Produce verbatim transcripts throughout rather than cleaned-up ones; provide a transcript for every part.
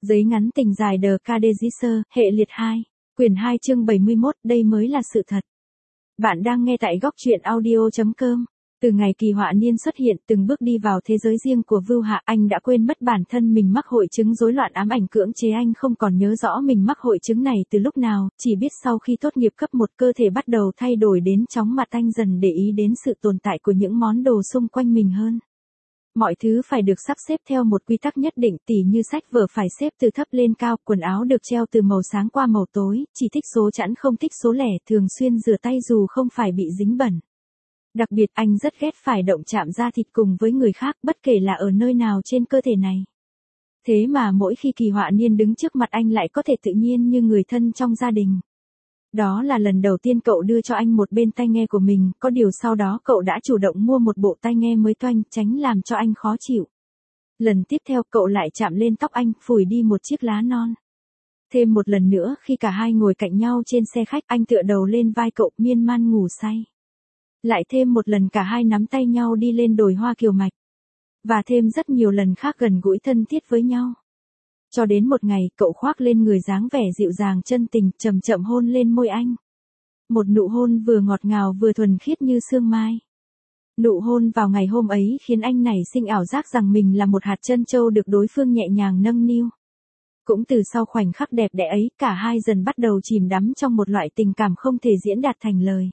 Giấy ngắn tình dài The Cadegisser, hệ liệt hai. Quyển hai chương bảy mươi mốt, đây mới là sự thật. Bạn đang nghe tại góc truyện audio chấm com. Từ ngày Kỳ Họa Niên xuất hiện, từng bước đi vào thế giới riêng của Vưu Hạ, anh đã quên mất bản thân mình mắc hội chứng rối loạn ám ảnh cưỡng chế. Anh không còn nhớ rõ mình mắc hội chứng này từ lúc nào, chỉ biết sau khi tốt nghiệp cấp một cơ thể bắt đầu thay đổi đến chóng mặt. Anh dần để ý đến sự tồn tại của những món đồ xung quanh mình hơn. Mọi thứ phải được sắp xếp theo một quy tắc nhất định, tỉ như sách vở phải xếp từ thấp lên cao, quần áo được treo từ màu sáng qua màu tối, chỉ thích số chẵn không thích số lẻ, thường xuyên rửa tay dù không phải bị dính bẩn. Đặc biệt anh rất ghét phải động chạm da thịt cùng với người khác, bất kể là ở nơi nào trên cơ thể này. Thế mà mỗi khi Kỳ Họa Niên đứng trước mặt anh lại có thể tự nhiên như người thân trong gia đình. Đó là lần đầu tiên cậu đưa cho anh một bên tai nghe của mình, có điều sau đó cậu đã chủ động mua một bộ tai nghe mới toanh, tránh làm cho anh khó chịu. Lần tiếp theo cậu lại chạm lên tóc anh, phủi đi một chiếc lá non. Thêm một lần nữa khi cả hai ngồi cạnh nhau trên xe khách, anh tựa đầu lên vai cậu, miên man ngủ say. Lại thêm một lần cả hai nắm tay nhau đi lên đồi hoa kiều mạch. Và thêm rất nhiều lần khác gần gũi thân thiết với nhau. Cho đến một ngày, cậu khoác lên người dáng vẻ dịu dàng chân tình, chậm chậm hôn lên môi anh. Một nụ hôn vừa ngọt ngào vừa thuần khiết như sương mai. Nụ hôn vào ngày hôm ấy khiến anh nảy sinh ảo giác rằng mình là một hạt trân châu được đối phương nhẹ nhàng nâng niu. Cũng từ sau khoảnh khắc đẹp đẽ ấy, cả hai dần bắt đầu chìm đắm trong một loại tình cảm không thể diễn đạt thành lời.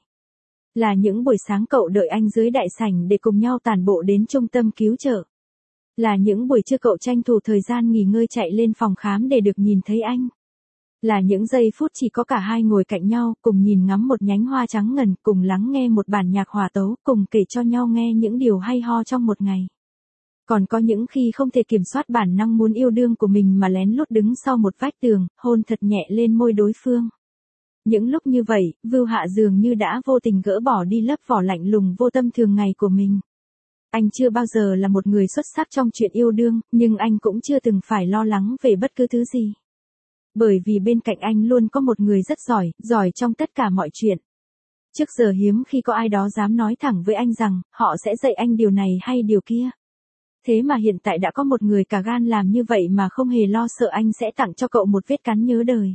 Là những buổi sáng cậu đợi anh dưới đại sảnh để cùng nhau tản bộ đến trung tâm cứu trợ. Là những buổi trưa cậu tranh thủ thời gian nghỉ ngơi chạy lên phòng khám để được nhìn thấy anh. Là những giây phút chỉ có cả hai ngồi cạnh nhau, cùng nhìn ngắm một nhánh hoa trắng ngần, cùng lắng nghe một bản nhạc hòa tấu, cùng kể cho nhau nghe những điều hay ho trong một ngày. Còn có những khi không thể kiểm soát bản năng muốn yêu đương của mình mà lén lút đứng sau một vách tường, hôn thật nhẹ lên môi đối phương. Những lúc như vậy, Vưu Hạ dường như đã vô tình gỡ bỏ đi lớp vỏ lạnh lùng vô tâm thường ngày của mình. Anh chưa bao giờ là một người xuất sắc trong chuyện yêu đương, nhưng anh cũng chưa từng phải lo lắng về bất cứ thứ gì. Bởi vì bên cạnh anh luôn có một người rất giỏi, giỏi trong tất cả mọi chuyện. Trước giờ hiếm khi có ai đó dám nói thẳng với anh rằng, họ sẽ dạy anh điều này hay điều kia. Thế mà hiện tại đã có một người cả gan làm như vậy mà không hề lo sợ anh sẽ tặng cho cậu một vết cắn nhớ đời.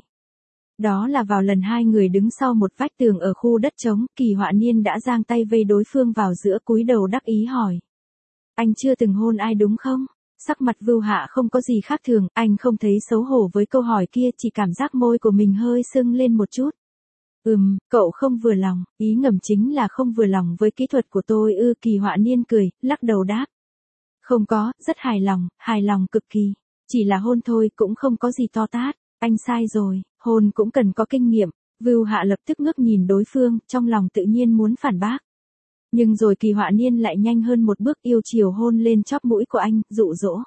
Đó là vào lần hai người đứng sau một vách tường ở khu đất trống, Kỳ Họa Niên đã giang tay vây đối phương vào giữa, cúi đầu đắc ý hỏi. Anh chưa từng hôn ai đúng không? Sắc mặt Vưu Hạ không có gì khác thường, anh không thấy xấu hổ với câu hỏi kia, chỉ cảm giác môi của mình hơi sưng lên một chút. Ừm, cậu không vừa lòng, ý ngầm chính là không vừa lòng với kỹ thuật của tôi ư? Kỳ Họa Niên cười, lắc đầu đáp. Không có, rất hài lòng, hài lòng cực kỳ. Chỉ là hôn thôi, cũng không có gì to tát. Anh sai rồi, hôn cũng cần có kinh nghiệm. Vưu Hạ lập tức ngước nhìn đối phương, trong lòng tự nhiên muốn phản bác. Nhưng rồi Kỳ Họa Niên lại nhanh hơn một bước, yêu chiều hôn lên chóp mũi của anh, dụ dỗ.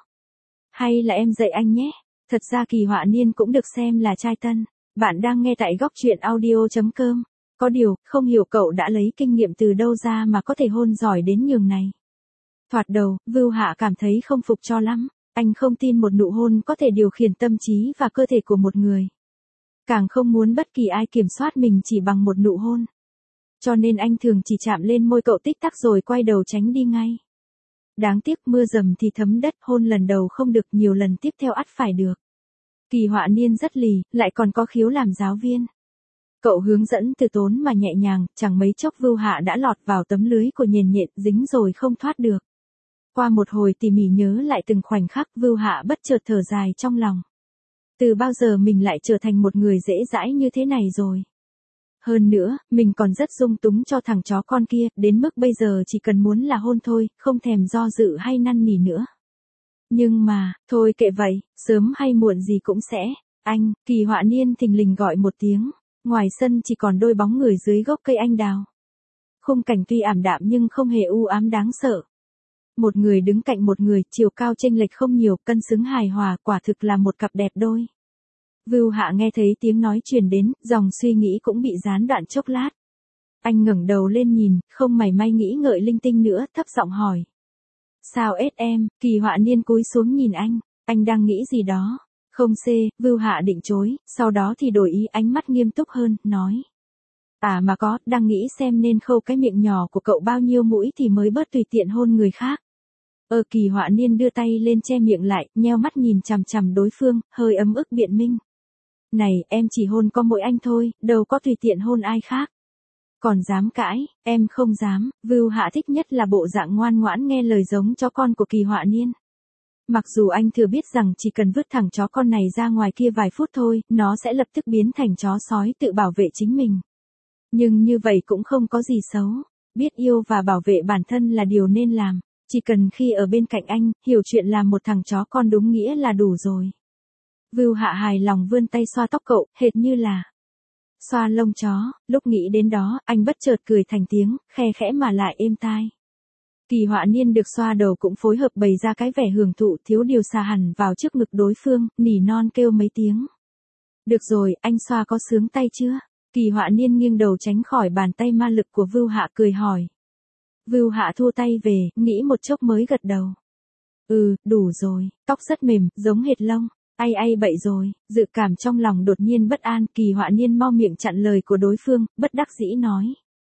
Hay là em dạy anh nhé? Thật ra Kỳ Họa Niên cũng được xem là trai tân. Bạn đang nghe tại góc truyện audio chấm com. Có điều, không hiểu cậu đã lấy kinh nghiệm từ đâu ra mà có thể hôn giỏi đến nhường này. Thoạt đầu, Vưu Hạ cảm thấy không phục cho lắm. Anh không tin một nụ hôn có thể điều khiển tâm trí và cơ thể của một người. Càng không muốn bất kỳ ai kiểm soát mình chỉ bằng một nụ hôn. Cho nên anh thường chỉ chạm lên môi cậu tích tắc rồi quay đầu tránh đi ngay. Đáng tiếc mưa dầm thì thấm đất, hôn lần đầu không được, nhiều lần tiếp theo ắt phải được. Kỳ Họa Niên rất lì, lại còn có khiếu làm giáo viên. Cậu hướng dẫn từ tốn mà nhẹ nhàng, chẳng mấy chốc Vưu Hạ đã lọt vào tấm lưới của nhền nhện, dính rồi không thoát được. Qua một hồi tỉ mỉ nhớ lại từng khoảnh khắc, Vưu Hạ bất chợt thở dài trong lòng. Từ bao giờ mình lại trở thành một người dễ dãi như thế này rồi. Hơn nữa, mình còn rất dung túng cho thằng chó con kia, đến mức bây giờ chỉ cần muốn là hôn thôi, không thèm do dự hay năn nỉ nữa. Nhưng mà, thôi kệ vậy, sớm hay muộn gì cũng sẽ. Anh, Kỳ Họa Niên thình lình gọi một tiếng, ngoài sân chỉ còn đôi bóng người dưới gốc cây anh đào. Khung cảnh tuy ảm đạm nhưng không hề u ám đáng sợ. Một người đứng cạnh một người, chiều cao chênh lệch không nhiều, cân xứng hài hòa, quả thực là một cặp đẹp đôi. Vưu Hạ nghe thấy tiếng nói truyền đến, dòng suy nghĩ cũng bị gián đoạn chốc lát. Anh ngẩng đầu lên nhìn, không mảy may nghĩ ngợi linh tinh nữa, thấp giọng hỏi. Sao ết em? Kỳ Họa Niên cúi xuống nhìn anh, anh đang nghĩ gì đó? Không xê, Vưu Hạ định chối, sau đó thì đổi ý, ánh mắt nghiêm túc hơn, nói. À mà có, đang nghĩ xem nên khâu cái miệng nhỏ của cậu bao nhiêu mũi thì mới bớt tùy tiện hôn người khác. Ờ Kỳ Họa Niên đưa tay lên che miệng lại, nheo mắt nhìn chằm chằm đối phương, hơi ấm ức biện minh. Này, em chỉ hôn có mỗi anh thôi, đâu có tùy tiện hôn ai khác. Còn dám cãi, em không dám. Vưu Hạ thích nhất là bộ dạng ngoan ngoãn nghe lời giống chó con của Kỳ Họa Niên. Mặc dù anh thừa biết rằng chỉ cần vứt thẳng chó con này ra ngoài kia vài phút thôi, nó sẽ lập tức biến thành chó sói tự bảo vệ chính mình. Nhưng như vậy cũng không có gì xấu. Biết yêu và bảo vệ bản thân là điều nên làm. Chỉ cần khi ở bên cạnh anh, hiểu chuyện làm một thằng chó con đúng nghĩa là đủ rồi. Vưu Hạ hài lòng vươn tay xoa tóc cậu, hệt như là xoa lông chó. Lúc nghĩ đến đó, anh bất chợt cười thành tiếng, khe khẽ mà lại êm tai. Kỳ Họa Niên được xoa đầu cũng phối hợp bày ra cái vẻ hưởng thụ, thiếu điều xà hẳn vào trước ngực đối phương, nỉ non kêu mấy tiếng. Được rồi, anh xoa có sướng tay chưa? Kỳ Họa Niên nghiêng đầu tránh khỏi bàn tay ma lực của Vưu Hạ cười hỏi. Vưu Hạ thua tay về, nghĩ một chốc mới gật đầu. Ừ, đủ rồi, tóc rất mềm, giống hệt lông. Ai ai bậy rồi, dự cảm trong lòng đột nhiên bất an, Kỳ Họa Niên mau miệng chặn lời của đối phương, bất đắc dĩ nói.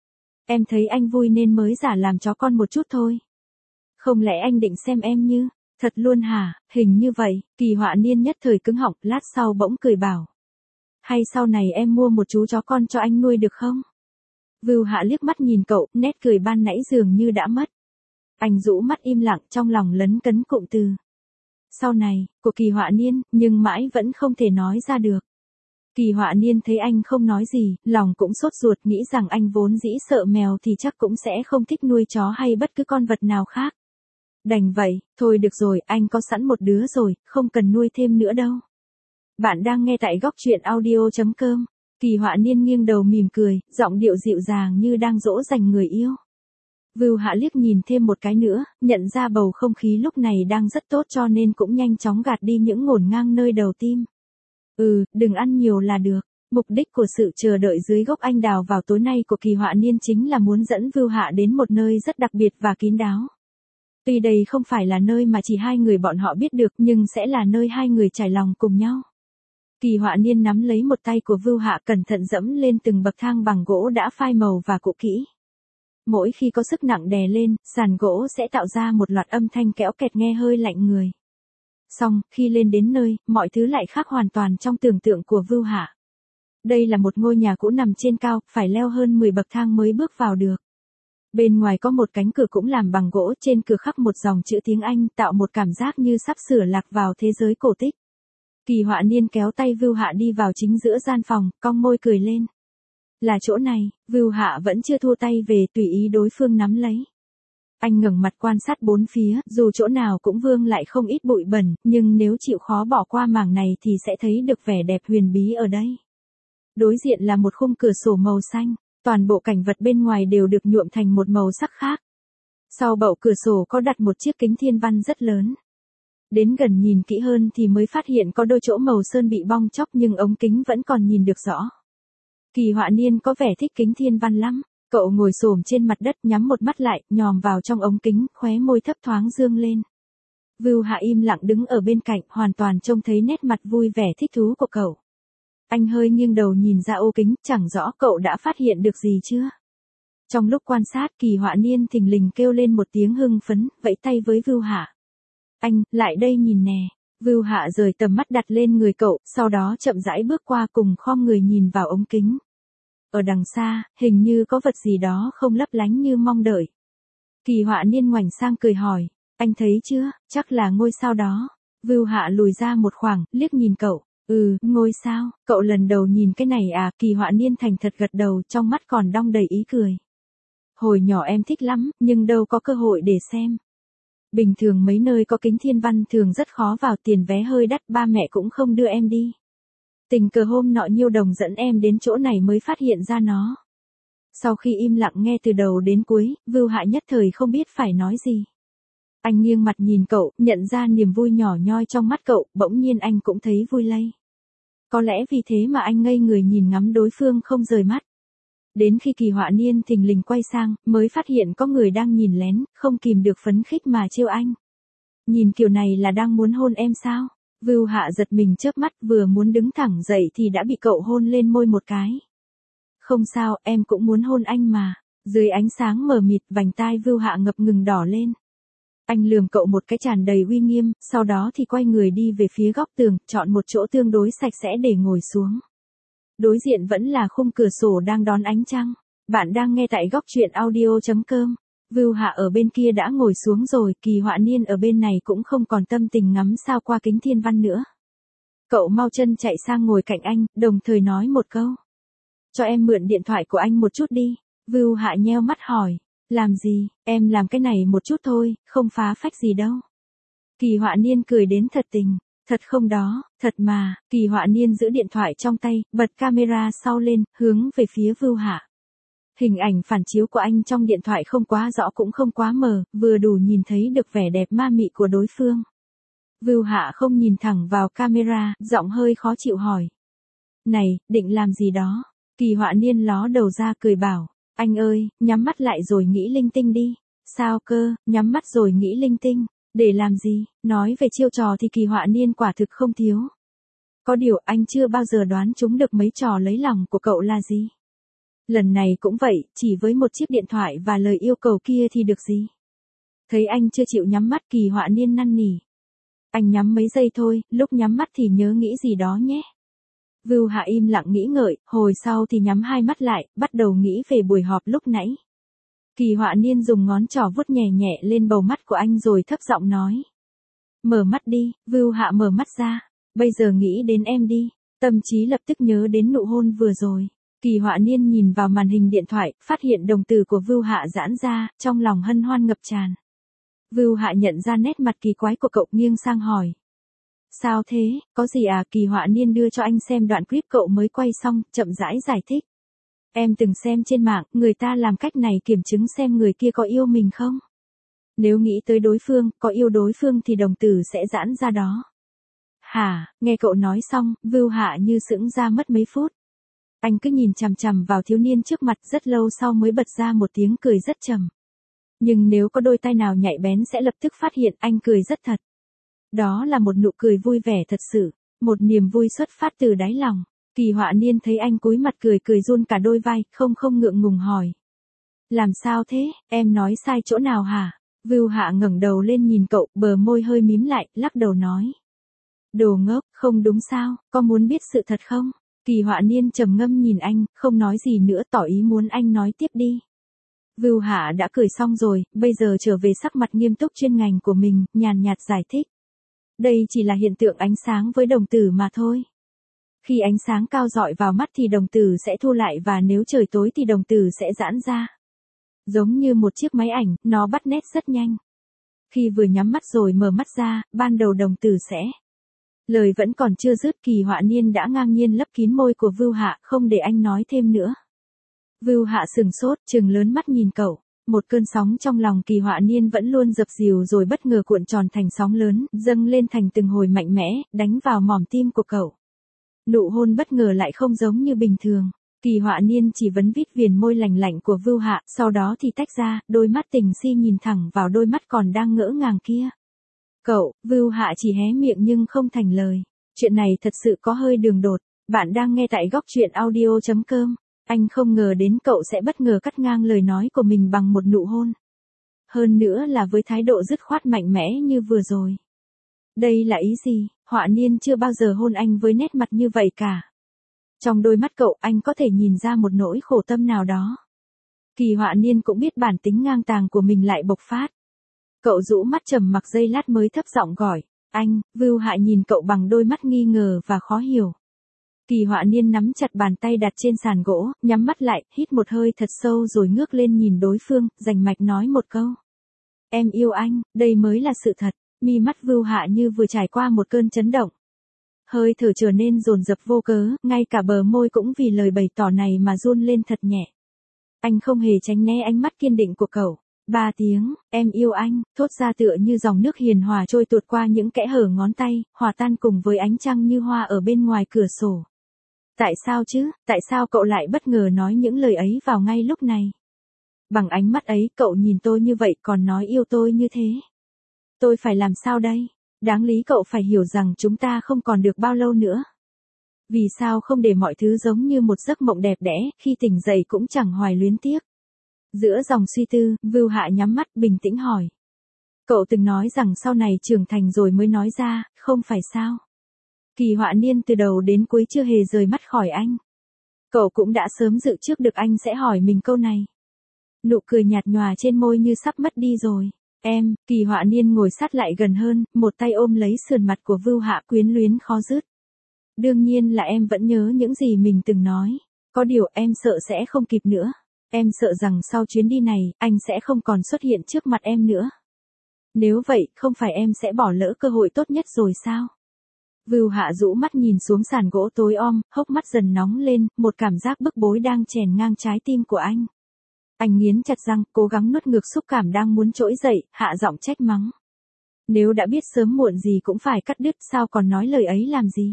Em thấy anh vui nên mới giả làm chó con một chút thôi. Không lẽ anh định xem em như, thật luôn hả, hình như vậy. Kỳ Họa Niên nhất thời cứng họng, lát sau bỗng cười bảo. Hay sau này em mua một chú chó con cho anh nuôi được không? Vưu Hạ liếc mắt nhìn cậu, nét cười ban nãy dường như đã mất. Anh rũ mắt im lặng, trong lòng lấn cấn cụm từ. Sau này, của Kỳ Họa Niên, nhưng mãi vẫn không thể nói ra được. Kỳ Họa Niên thấy anh không nói gì, lòng cũng sốt ruột, nghĩ rằng anh vốn dĩ sợ mèo thì chắc cũng sẽ không thích nuôi chó hay bất cứ con vật nào khác. Đành vậy, thôi được rồi, anh có sẵn một đứa rồi, không cần nuôi thêm nữa đâu. Bạn đang nghe tại góc truyện audio chấm com. Kỳ Họa Niên nghiêng đầu mỉm cười, giọng điệu dịu dàng như đang dỗ dành người yêu. Vưu Hạ liếc nhìn thêm một cái nữa, nhận ra bầu không khí lúc này đang rất tốt cho nên cũng nhanh chóng gạt đi những ngổn ngang nơi đầu tim. Ừ, đừng ăn nhiều là được. Mục đích của sự chờ đợi dưới gốc anh đào vào tối nay của Kỳ Họa Niên chính là muốn dẫn Vưu Hạ đến một nơi rất đặc biệt và kín đáo. Tuy đây không phải là nơi mà chỉ hai người bọn họ biết được nhưng sẽ là nơi hai người trải lòng cùng nhau. Kỳ Họa Niên nắm lấy một tay của Vưu Hạ cẩn thận dẫm lên từng bậc thang bằng gỗ đã phai màu và cũ kỹ. Mỗi khi có sức nặng đè lên, sàn gỗ sẽ tạo ra một loạt âm thanh kéo kẹt nghe hơi lạnh người. Xong, khi lên đến nơi, mọi thứ lại khác hoàn toàn trong tưởng tượng của Vưu Hạ. Đây là một ngôi nhà cũ nằm trên cao, phải leo hơn mười bậc thang mới bước vào được. Bên ngoài có một cánh cửa cũng làm bằng gỗ, trên cửa khắc một dòng chữ tiếng Anh, tạo một cảm giác như sắp sửa lạc vào thế giới cổ tích. Kỳ Họa Niên kéo tay Vưu Hạ đi vào chính giữa gian phòng, cong môi cười lên. Là chỗ này. Vưu Hạ vẫn chưa thua tay về, tùy ý đối phương nắm lấy. Anh ngẩng mặt quan sát bốn phía, dù chỗ nào cũng vương lại không ít bụi bẩn, nhưng nếu chịu khó bỏ qua mảng này thì sẽ thấy được vẻ đẹp huyền bí ở đây. Đối diện là một khung cửa sổ màu xanh, toàn bộ cảnh vật bên ngoài đều được nhuộm thành một màu sắc khác. Sau bậu cửa sổ có đặt một chiếc kính thiên văn rất lớn. Đến gần nhìn kỹ hơn thì mới phát hiện có đôi chỗ màu sơn bị bong chóc nhưng ống kính vẫn còn nhìn được rõ. Kỳ Họa Niên có vẻ thích kính thiên văn lắm. Cậu ngồi xổm trên mặt đất nhắm một mắt lại, nhòm vào trong ống kính, khóe môi thấp thoáng dương lên. Vưu Hạ im lặng đứng ở bên cạnh, hoàn toàn trông thấy nét mặt vui vẻ thích thú của cậu. Anh hơi nghiêng đầu nhìn ra ô kính, chẳng rõ cậu đã phát hiện được gì chưa. Trong lúc quan sát, Kỳ Họa Niên thình lình kêu lên một tiếng hưng phấn, vẫy tay với Vưu Hạ. Anh, lại đây nhìn nè. Vưu Hạ rời tầm mắt đặt lên người cậu, sau đó chậm rãi bước qua cùng khom người nhìn vào ống kính. Ở đằng xa, hình như có vật gì đó không lấp lánh như mong đợi. Kỳ Họa Niên ngoảnh sang cười hỏi, anh thấy chưa, chắc là ngôi sao đó. Vưu Hạ lùi ra một khoảng, liếc nhìn cậu, ừ, ngôi sao, cậu lần đầu nhìn cái này à, Kỳ Họa Niên thành thật gật đầu, trong mắt còn đong đầy ý cười. Hồi nhỏ em thích lắm, nhưng đâu có cơ hội để xem. Bình thường mấy nơi có kính thiên văn thường rất khó vào, tiền vé hơi đắt, ba mẹ cũng không đưa em đi. Tình cờ hôm nọ Nhiêu Đồng dẫn em đến chỗ này mới phát hiện ra nó. Sau khi im lặng nghe từ đầu đến cuối, Vưu Hạ nhất thời không biết phải nói gì. Anh nghiêng mặt nhìn cậu, nhận ra niềm vui nhỏ nhoi trong mắt cậu, bỗng nhiên anh cũng thấy vui lây. Có lẽ vì thế mà anh ngây người nhìn ngắm đối phương không rời mắt. Đến khi Kỳ Họa Niên thình lình quay sang, mới phát hiện có người đang nhìn lén, không kìm được phấn khích mà trêu anh. Nhìn kiểu này là đang muốn hôn em sao? Vưu Hạ giật mình chớp mắt, vừa muốn đứng thẳng dậy thì đã bị cậu hôn lên môi một cái. Không sao, em cũng muốn hôn anh mà. Dưới ánh sáng mờ mịt, vành tai Vưu Hạ ngập ngừng đỏ lên. Anh lườm cậu một cái tràn đầy uy nghiêm, sau đó thì quay người đi về phía góc tường, chọn một chỗ tương đối sạch sẽ để ngồi xuống. Đối diện vẫn là khung cửa sổ đang đón ánh trăng. Bạn đang nghe tại góc chuyện audio chấm com. Vưu Hạ ở bên kia đã ngồi xuống rồi, Kỳ Họa Niên ở bên này cũng không còn tâm tình ngắm sao qua kính thiên văn nữa. Cậu mau chân chạy sang ngồi cạnh anh, đồng thời nói một câu. Cho em mượn điện thoại của anh một chút đi. Vưu Hạ nheo mắt hỏi. Làm gì, em làm cái này một chút thôi, không phá phách gì đâu. Kỳ Họa Niên cười đến thật tình. Thật không đó, thật mà. Kỳ Họa Niên giữ điện thoại trong tay, bật camera sau lên, hướng về phía Vưu Hạ. Hình ảnh phản chiếu của anh trong điện thoại không quá rõ cũng không quá mờ, vừa đủ nhìn thấy được vẻ đẹp ma mị của đối phương. Vưu Hạ không nhìn thẳng vào camera, giọng hơi khó chịu hỏi. Này, định làm gì đó? Kỳ Họa Niên ló đầu ra cười bảo. Anh ơi, nhắm mắt lại rồi nghĩ linh tinh đi. Sao cơ, nhắm mắt rồi nghĩ linh tinh. Để làm gì? Nói về chiêu trò thì Kỳ Họa Niên quả thực không thiếu. Có điều anh chưa bao giờ đoán trúng được mấy trò lấy lòng của cậu là gì. Lần này cũng vậy, chỉ với một chiếc điện thoại và lời yêu cầu kia thì được gì. Thấy anh chưa chịu nhắm mắt, Kỳ Họa Niên năn nỉ. Anh nhắm mấy giây thôi, lúc nhắm mắt thì nhớ nghĩ gì đó nhé. Vưu Hạ im lặng nghĩ ngợi, hồi sau thì nhắm hai mắt lại, bắt đầu nghĩ về buổi họp lúc nãy. Kỳ Họa Niên dùng ngón trỏ vuốt nhẹ nhẹ lên bầu mắt của anh rồi thấp giọng nói. Mở mắt đi. Vưu Hạ mở mắt ra. Bây giờ nghĩ đến em đi. Tâm trí lập tức nhớ đến nụ hôn vừa rồi. Kỳ Họa Niên nhìn vào màn hình điện thoại, phát hiện đồng tử của Vưu Hạ giãn ra, trong lòng hân hoan ngập tràn. Vưu Hạ nhận ra nét mặt kỳ quái của cậu, nghiêng sang hỏi. Sao thế, có gì à? Kỳ Họa Niên đưa cho anh xem đoạn clip cậu mới quay xong, chậm rãi giải thích. Em từng xem trên mạng, người ta làm cách này kiểm chứng xem người kia có yêu mình không. Nếu nghĩ tới đối phương, có yêu đối phương thì đồng tử sẽ giãn ra đó. Hả, nghe cậu nói xong, Vưu Hạ như sững ra mất mấy phút. Anh cứ nhìn chằm chằm vào thiếu niên trước mặt rất lâu sau mới bật ra một tiếng cười rất trầm. Nhưng nếu có đôi tai nào nhạy bén sẽ lập tức phát hiện anh cười rất thật. Đó là một nụ cười vui vẻ thật sự, một niềm vui xuất phát từ đáy lòng. Kỳ Họa Niên thấy anh cúi mặt cười cười run cả đôi vai, không không ngượng ngùng hỏi. Làm sao thế, em nói sai chỗ nào hả? Vưu Hạ ngẩng đầu lên nhìn cậu, bờ môi hơi mím lại, lắc đầu nói. Đồ ngốc, không đúng sao, có muốn biết sự thật không? Kỳ Họa Niên trầm ngâm nhìn anh, không nói gì nữa, tỏ ý muốn anh nói tiếp đi. Vưu Hạ đã cười xong rồi, bây giờ trở về sắc mặt nghiêm túc chuyên ngành của mình, nhàn nhạt giải thích. Đây chỉ là hiện tượng ánh sáng với đồng tử mà thôi. Khi ánh sáng cao rọi vào mắt thì đồng tử sẽ thu lại và nếu trời tối thì đồng tử sẽ giãn ra. Giống như một chiếc máy ảnh, nó bắt nét rất nhanh. Khi vừa nhắm mắt rồi mở mắt ra, ban đầu đồng tử sẽ... Lời vẫn còn chưa dứt, Kỳ Họa Niên đã ngang nhiên lấp kín môi của Vưu Hạ, không để anh nói thêm nữa. Vưu Hạ sừng sốt, trừng lớn mắt nhìn cậu. Một cơn sóng trong lòng Kỳ Họa Niên vẫn luôn dập dìu rồi bất ngờ cuộn tròn thành sóng lớn, dâng lên thành từng hồi mạnh mẽ, đánh vào mỏm tim của cậu. Nụ hôn bất ngờ lại không giống như bình thường. Kỳ Họa Niên chỉ vấn vít viền môi lành lạnh của Vưu Hạ, sau đó thì tách ra, đôi mắt tình si nhìn thẳng vào đôi mắt còn đang ngỡ ngàng kia. Cậu, Vưu Hạ chỉ hé miệng nhưng không thành lời. Chuyện này thật sự có hơi đường đột. Bạn đang nghe tại góc chuyện audio chấm com. Anh không ngờ đến cậu sẽ bất ngờ cắt ngang lời nói của mình bằng một nụ hôn. Hơn nữa là với thái độ dứt khoát mạnh mẽ như vừa rồi. Đây là ý gì? Họa Niên chưa bao giờ hôn anh với nét mặt như vậy cả. Trong đôi mắt cậu anh có thể nhìn ra một nỗi khổ tâm nào đó. Kỳ Họa Niên cũng biết bản tính ngang tàng của mình lại bộc phát. Cậu rũ mắt trầm mặc giây lát mới thấp giọng gọi. Anh. Vưu Hạ nhìn cậu bằng đôi mắt nghi ngờ và khó hiểu. Kỳ Họa Niên nắm chặt bàn tay đặt trên sàn gỗ, nhắm mắt lại, hít một hơi thật sâu rồi ngước lên nhìn đối phương, rành mạch nói một câu. Em yêu anh, đây mới là sự thật. Mi mắt Vưu Hạ như vừa trải qua một cơn chấn động. Hơi thở trở nên dồn dập vô cớ, ngay cả bờ môi cũng vì lời bày tỏ này mà run lên thật nhẹ. Anh không hề tránh né ánh mắt kiên định của cậu. Ba tiếng, em yêu anh, thốt ra tựa như dòng nước hiền hòa trôi tuột qua những kẽ hở ngón tay, hòa tan cùng với ánh trăng như hoa ở bên ngoài cửa sổ. Tại sao chứ, tại sao cậu lại bất ngờ nói những lời ấy vào ngay lúc này? Bằng ánh mắt ấy cậu nhìn tôi như vậy còn nói yêu tôi như thế. Tôi phải làm sao đây? Đáng lý cậu phải hiểu rằng chúng ta không còn được bao lâu nữa. Vì sao không để mọi thứ giống như một giấc mộng đẹp đẽ, khi tỉnh dậy cũng chẳng hoài luyến tiếc. Giữa dòng suy tư, Vưu Hạ nhắm mắt bình tĩnh hỏi. Cậu từng nói rằng sau này trưởng thành rồi mới nói ra, không phải sao? Kỳ Họa Niên từ đầu đến cuối chưa hề rời mắt khỏi anh. Cậu cũng đã sớm dự trước được anh sẽ hỏi mình câu này. Nụ cười nhạt nhòa trên môi như sắp mất đi rồi. Em, Kỳ Họa Niên ngồi sát lại gần hơn, một tay ôm lấy sườn mặt của Vưu Hạ quyến luyến khó dứt. Đương nhiên là em vẫn nhớ những gì mình từng nói. Có điều em sợ sẽ không kịp nữa. Em sợ rằng sau chuyến đi này, anh sẽ không còn xuất hiện trước mặt em nữa. Nếu vậy, không phải em sẽ bỏ lỡ cơ hội tốt nhất rồi sao? Vưu Hạ rũ mắt nhìn xuống sàn gỗ tối om, hốc mắt dần nóng lên, một cảm giác bức bối đang chèn ngang trái tim của anh. Anh nghiến chặt răng, cố gắng nuốt ngược xúc cảm đang muốn trỗi dậy, hạ giọng trách mắng. Nếu đã biết sớm muộn gì cũng phải cắt đứt, sao còn nói lời ấy làm gì?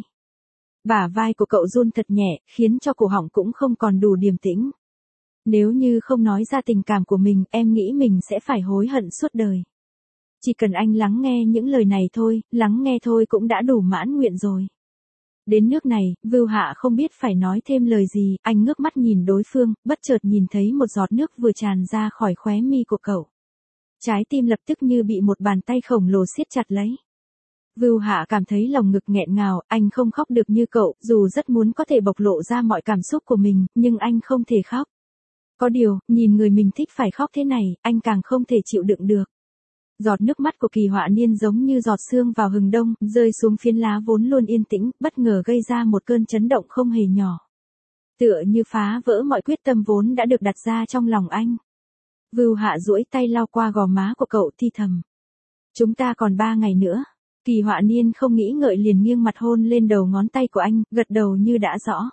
Bả vai của cậu run thật nhẹ, khiến cho cổ họng cũng không còn đủ điềm tĩnh. Nếu như không nói ra tình cảm của mình, em nghĩ mình sẽ phải hối hận suốt đời. Chỉ cần anh lắng nghe những lời này thôi, lắng nghe thôi cũng đã đủ mãn nguyện rồi. Đến nước này, Vưu Hạ không biết phải nói thêm lời gì, anh ngước mắt nhìn đối phương, bất chợt nhìn thấy một giọt nước vừa tràn ra khỏi khóe mi của cậu. Trái tim lập tức như bị một bàn tay khổng lồ siết chặt lấy. Vưu Hạ cảm thấy lòng ngực nghẹn ngào, anh không khóc được như cậu, dù rất muốn có thể bộc lộ ra mọi cảm xúc của mình, nhưng anh không thể khóc. Có điều, nhìn người mình thích phải khóc thế này, anh càng không thể chịu đựng được. Giọt nước mắt của Kỳ Họa Niên giống như giọt sương vào hừng đông, rơi xuống phiến lá vốn luôn yên tĩnh, bất ngờ gây ra một cơn chấn động không hề nhỏ. Tựa như phá vỡ mọi quyết tâm vốn đã được đặt ra trong lòng anh. Vưu Hạ duỗi tay lau qua gò má của cậu thi thầm. Chúng ta còn ba ngày nữa. Kỳ Họa Niên không nghĩ ngợi liền nghiêng mặt hôn lên đầu ngón tay của anh, gật đầu như đã rõ.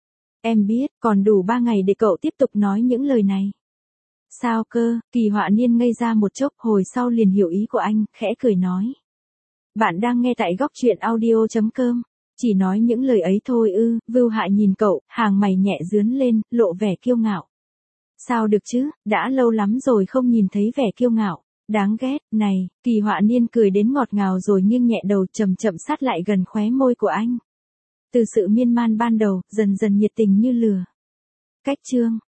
Em biết, còn đủ ba ngày để cậu tiếp tục nói những lời này. Sao cơ? Kỳ Họa Niên ngây ra một chốc, hồi sau liền hiểu ý của anh, khẽ cười nói. Bạn đang nghe tại góc truyện audio chấm com. Chỉ nói những lời ấy thôi ư? Vưu Hạ nhìn cậu, hàng mày nhẹ dướn lên, lộ vẻ kiêu ngạo. Sao được chứ, đã lâu lắm rồi không nhìn thấy vẻ kiêu ngạo. Đáng ghét, này, Kỳ Họa Niên cười đến ngọt ngào rồi nghiêng nhẹ đầu chậm chậm sát lại gần khóe môi của anh. Từ sự miên man ban đầu, dần dần nhiệt tình như lửa. Cách chương